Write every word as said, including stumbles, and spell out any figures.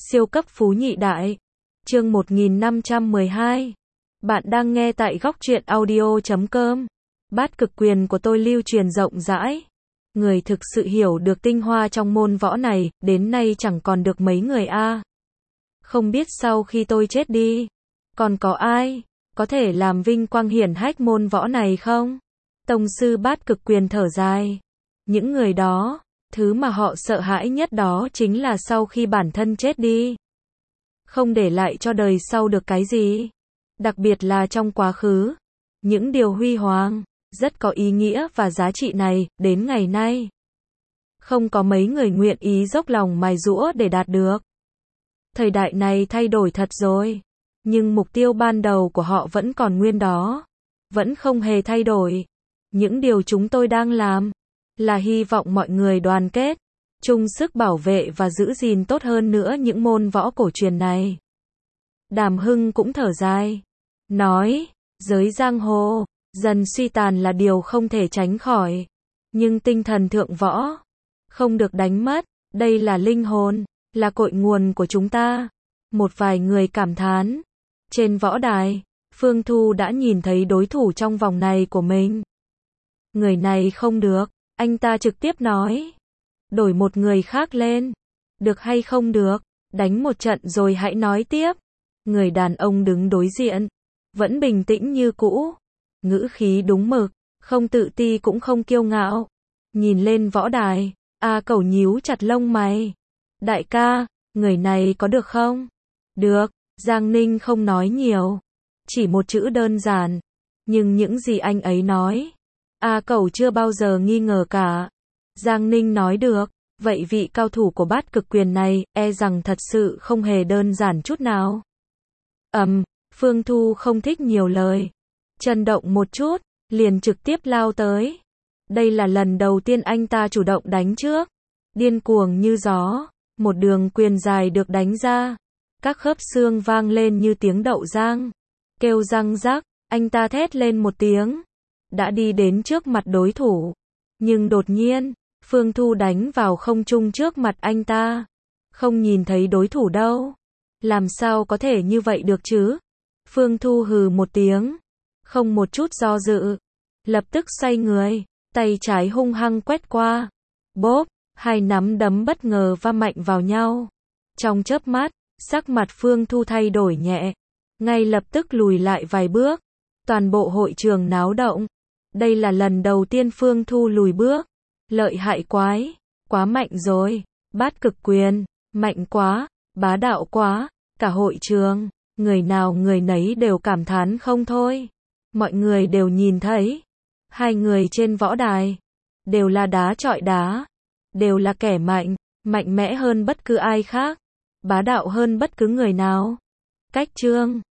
Siêu cấp phú nhị đại. Chương một nghìn năm trăm mười hai. Bạn đang nghe tại góc truyện audio chấm com. Bát cực quyền của tôi lưu truyền rộng rãi. Người thực sự hiểu được tinh hoa trong môn võ này, đến nay chẳng còn được mấy người a. Không biết sau khi tôi chết đi, còn có ai có thể làm vinh quang hiển hách môn võ này không? Tông sư bát cực quyền thở dài. Những người đó, thứ mà họ sợ hãi nhất đó chính là sau khi bản thân chết đi, không để lại cho đời sau được cái gì. Đặc biệt là trong quá khứ, những điều huy hoàng, rất có ý nghĩa và giá trị này, đến ngày nay, không có mấy người nguyện ý dốc lòng mài giũa để đạt được. Thời đại này thay đổi thật rồi, nhưng mục tiêu ban đầu của họ vẫn còn nguyên đó, vẫn không hề thay đổi. Những điều chúng tôi đang làm là hy vọng mọi người đoàn kết, chung sức bảo vệ và giữ gìn tốt hơn nữa những môn võ cổ truyền này. Đàm Hưng cũng thở dài, nói, giới giang hồ dần suy tàn là điều không thể tránh khỏi, nhưng tinh thần thượng võ không được đánh mất, đây là linh hồn, là cội nguồn của chúng ta. Một vài người cảm thán. Trên võ đài, Phương Thu đã nhìn thấy đối thủ trong vòng này của mình. Người này không được, anh ta trực tiếp nói. Đổi một người khác lên. Được hay không được, đánh một trận rồi hãy nói tiếp. Người đàn ông đứng đối diện, vẫn bình tĩnh như cũ. Ngữ khí đúng mực, không tự ti cũng không kiêu ngạo. Nhìn lên võ đài, A Cẩu nhíu chặt lông mày. Đại ca, người này có được không? Được, Giang Ninh không nói nhiều. Chỉ một chữ đơn giản. Nhưng những gì anh ấy nói, A Cẩu chưa bao giờ nghi ngờ cả. Giang Ninh nói được, vậy vị cao thủ của bát cực quyền này, e rằng thật sự không hề đơn giản chút nào. Ầm, um, Phương Thu không thích nhiều lời. Chân động một chút, liền trực tiếp lao tới. Đây là lần đầu tiên anh ta chủ động đánh trước. Điên cuồng như gió, một đường quyền dài được đánh ra. Các khớp xương vang lên như tiếng đậu rang. Kêu răng rắc, anh ta thét lên một tiếng. Đã đi đến trước mặt đối thủ. Nhưng đột nhiên, Phương Thu đánh vào không trung trước mặt anh ta. Không nhìn thấy đối thủ đâu. Làm sao có thể như vậy được chứ? Phương Thu hừ một tiếng. Không một chút do dự. Lập tức xoay người, tay trái hung hăng quét qua. Bốp, hai nắm đấm bất ngờ va mạnh vào nhau. Trong chớp mắt, sắc mặt Phương Thu thay đổi nhẹ. Ngay lập tức lùi lại vài bước. Toàn bộ hội trường náo động. Đây là lần đầu tiên Phương Thu lùi bước. Lợi hại quái, quá mạnh rồi. Bát cực quyền, mạnh quá, bá đạo quá. Cả hội trường, người nào người nấy đều cảm thán không thôi. Mọi người đều nhìn thấy. Hai người trên võ đài, đều là đá chọi đá. Đều là kẻ mạnh, mạnh mẽ hơn bất cứ ai khác. Bá đạo hơn bất cứ người nào. Cách chương